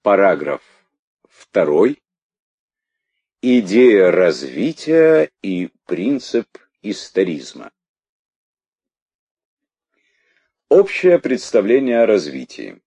Параграф 2. Идея развития и принцип историзма. Общее представление о развитии.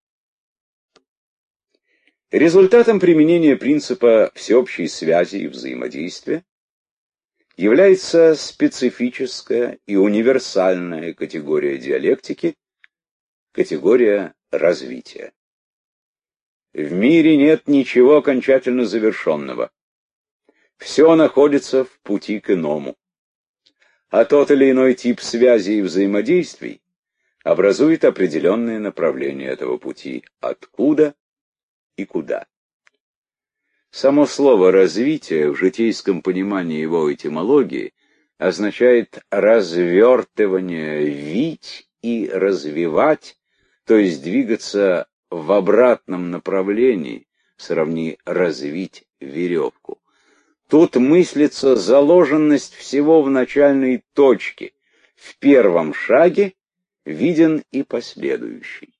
Результатом применения принципа всеобщей связи и взаимодействия является специфическая и универсальная категория диалектики, категория развития. В мире нет ничего окончательно завершенного. Все находится в пути к иному. А тот или иной тип связи и взаимодействий образует определенные направления этого пути, откуда и куда. Само слово «развитие» в житейском понимании его этимологии означает развертывание, вить и развивать, то есть двигаться в обратном направлении, сравни развить веревку. Тут мыслится заложенность всего в начальной точке, в первом шаге виден и последующий.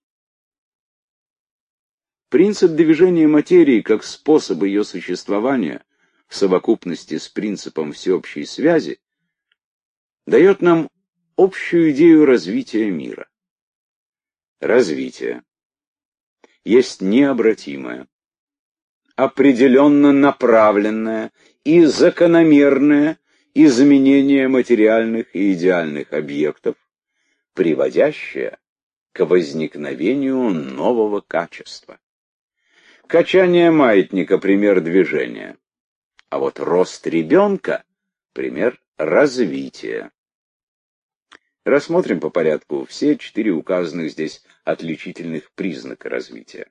Принцип движения материи как способ ее существования в совокупности с принципом всеобщей связи дает нам общую идею развития мира. Развитие есть необратимое, определенно направленное и закономерное изменение материальных и идеальных объектов, приводящее к возникновению нового качества. Качание маятника — пример движения, а вот рост ребенка — пример развития. Рассмотрим по порядку все 4 указанных здесь отличительных признака развития.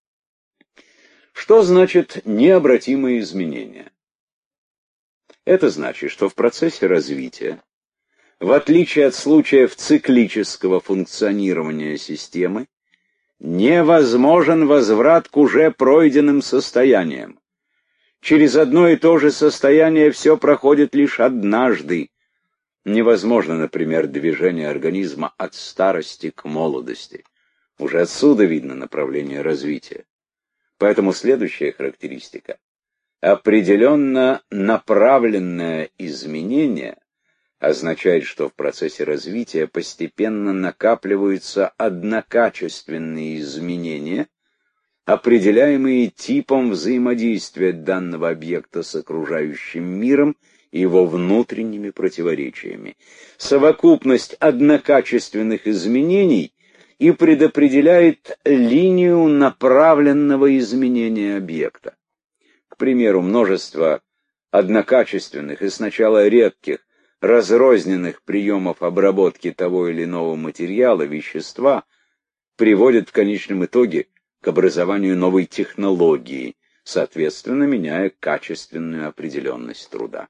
Что значит необратимые изменения? Это значит, что в процессе развития, в отличие от случаев циклического функционирования системы, невозможен возврат к уже пройденным состояниям. Через одно и то же состояние все проходит лишь однажды. Невозможно, например, движение организма от старости к молодости. Уже отсюда видно направление развития. Поэтому следующая характеристика. Определенно направленное изменение означает, что в процессе развития постепенно накапливаются однокачественные изменения, определяемые типом взаимодействия данного объекта с окружающим миром и его внутренними противоречиями. Совокупность однокачественных изменений и предопределяет линию направленного изменения объекта. К примеру, множество однокачественных и сначала редких, разрозненных приемов обработки того или иного материала, вещества, приводит в конечном итоге к образованию новой технологии, соответственно, меняя качественную определенность труда.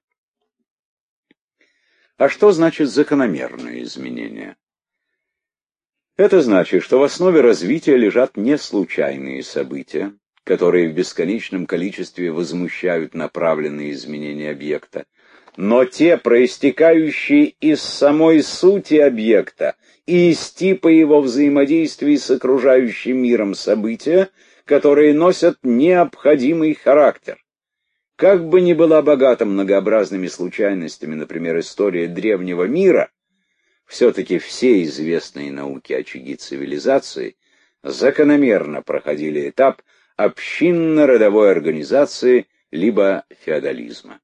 А что значит закономерные изменения? Это значит, что в основе развития лежат не случайные события, которые в бесконечном количестве возмущают направленные изменения объекта, но те, проистекающие из самой сути объекта и из типа его взаимодействия с окружающим миром события, которые носят необходимый характер. Как бы ни была богата многообразными случайностями, например, история древнего мира, все-таки все известные науке очаги цивилизации закономерно проходили этап общинно-родовой организации либо феодализма.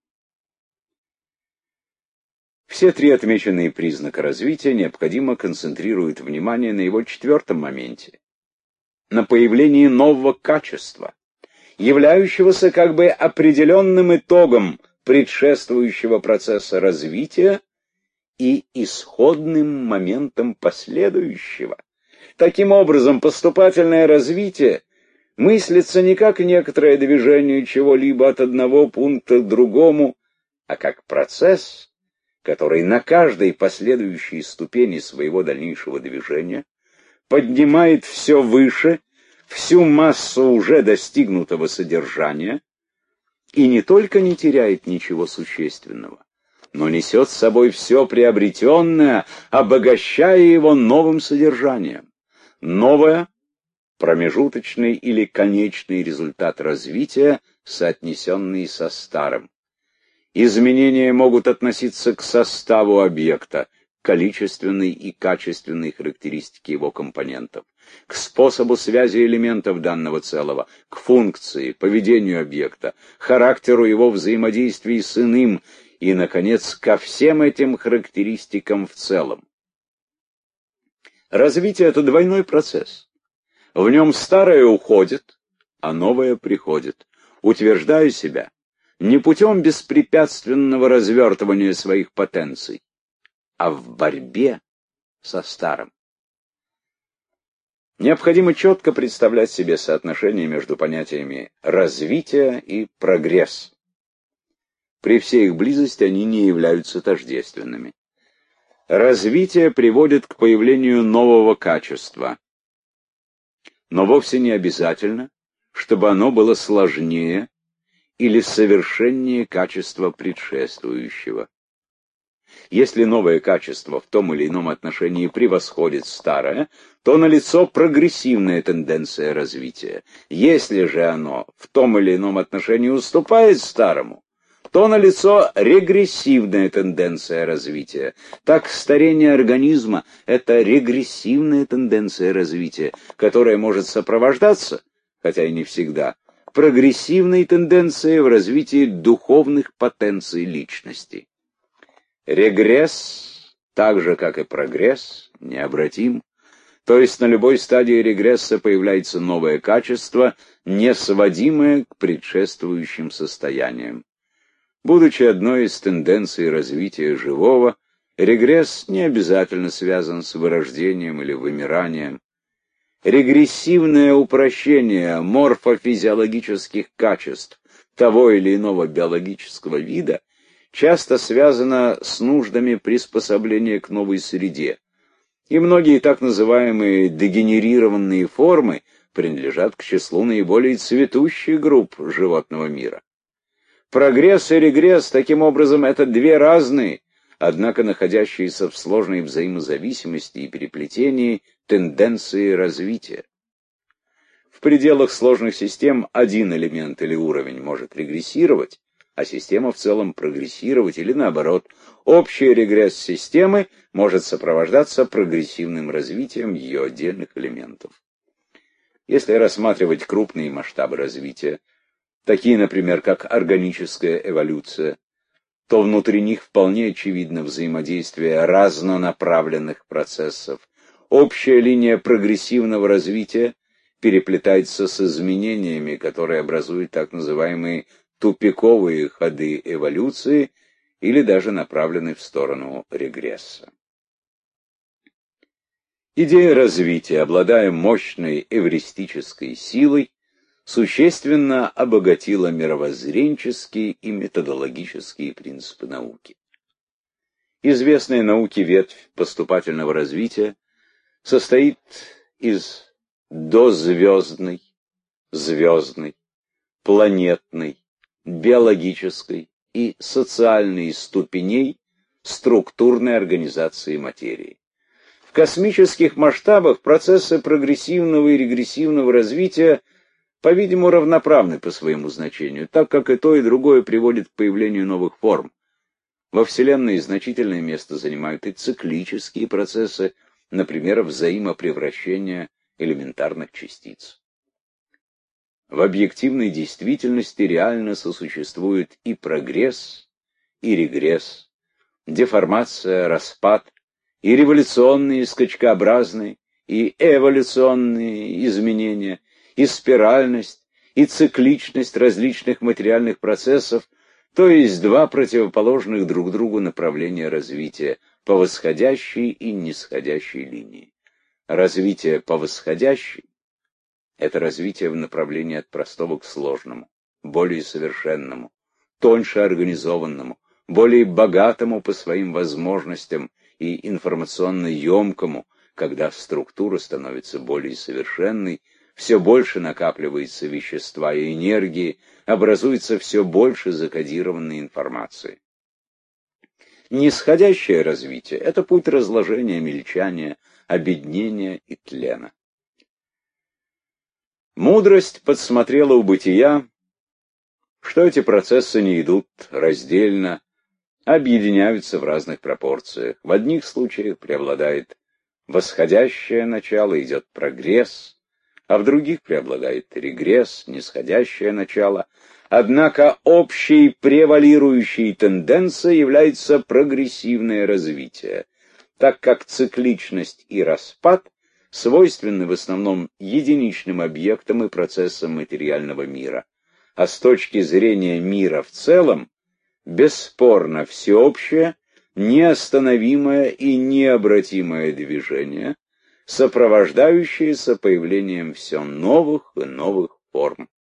Все 3 отмеченные признака развития необходимо концентрируют внимание на его 4-м моменте, на появлении нового качества, являющегося как бы определенным итогом предшествующего процесса развития и исходным моментом последующего. Таким образом, поступательное развитие мыслится не как некоторое движение чего-либо от одного пункта к другому, а как процесс, который на каждой последующей ступени своего дальнейшего движения поднимает все выше всю массу уже достигнутого содержания и не только не теряет ничего существенного, но несет с собой все приобретенное, обогащая его новым содержанием. Новое промежуточный или конечный результат развития, соотнесенный со старым. Изменения могут относиться к составу объекта, количественной и качественной характеристики его компонентов, к способу связи элементов данного целого, к функции, поведению объекта, характеру его взаимодействия с иным и, наконец, ко всем этим характеристикам в целом. Развитие — это двойной процесс. В нем старое уходит, а новое приходит, утверждая себя не путем беспрепятственного развертывания своих потенций, а в борьбе со старым. Необходимо четко представлять себе соотношение между понятиями развитие и прогресс. При всей их близости они не являются тождественными. Развитие приводит к появлению нового качества, но вовсе не обязательно, чтобы оно было сложнее или совершеннее качества предшествующего. Если новое качество в том или ином отношении превосходит старое, то налицо прогрессивная тенденция развития. Если же оно в том или ином отношении уступает старому, то налицо регрессивная тенденция развития. Так, старение организма — это регрессивная тенденция развития, которая может сопровождаться, хотя и не всегда, прогрессивной тенденцией в развитии духовных потенций личности. Регресс, так же как и прогресс, необратим. То есть на любой стадии регресса появляется новое качество, не сводимое к предшествующим состояниям. Будучи одной из тенденций развития живого, регресс не обязательно связан с вырождением или вымиранием. Регрессивное упрощение морфофизиологических качеств того или иного биологического вида часто связано с нуждами приспособления к новой среде, и многие так называемые дегенерированные формы принадлежат к числу наиболее цветущих групп животного мира. Прогресс и регресс, таким образом, это две разные, однако находящиеся в сложной взаимозависимости и переплетении тенденции развития. В пределах сложных систем один элемент или уровень может регрессировать, а система в целом прогрессировать, или наоборот, общий регресс системы может сопровождаться прогрессивным развитием ее отдельных элементов. Если рассматривать крупные масштабы развития, такие, например, как органическая эволюция, то внутри них вполне очевидно взаимодействие разнонаправленных процессов. Общая линия прогрессивного развития переплетается с изменениями, которые образуют так называемые тупиковые ходы эволюции или даже направлены в сторону регресса. Идея развития, обладая мощной эвристической силой, существенно обогатила мировоззренческие и методологические принципы науки. Известная науке ветвь поступательного развития состоит из дозвездной, звездной, планетной, биологической и социальной ступеней структурной организации материи. В космических масштабах процессы прогрессивного и регрессивного развития, по-видимому, равноправны по своему значению, так как и то, и другое приводит к появлению новых форм. Во Вселенной значительное место занимают и циклические процессы, например, взаимопревращения элементарных частиц. В объективной действительности реально сосуществует и прогресс, и регресс, деформация, распад, и революционные, скачкообразные, и эволюционные изменения, и спиральность, и цикличность различных материальных процессов, то есть два противоположных друг другу направления развития, по восходящей и нисходящей линии. Развитие по восходящей — это развитие в направлении от простого к сложному, более совершенному, тоньше организованному, более богатому по своим возможностям и информационно емкому, когда структура становится более совершенной, все больше накапливается вещества и энергии, образуется все больше закодированной информации. Нисходящее развитие — это путь разложения, мельчания, обеднения и тлена. Мудрость подсмотрела у бытия, что эти процессы не идут раздельно, а объединяются в разных пропорциях. В одних случаях преобладает восходящее начало, идет прогресс, а в других преобладает регресс, нисходящее начало. Однако общей превалирующей тенденцией является прогрессивное развитие, так как цикличность и распад свойственны в основном единичным объектам и процессам материального мира, а с точки зрения мира в целом, бесспорно всеобщее, неостановимое и необратимое движение, сопровождающееся появлением все новых и новых форм.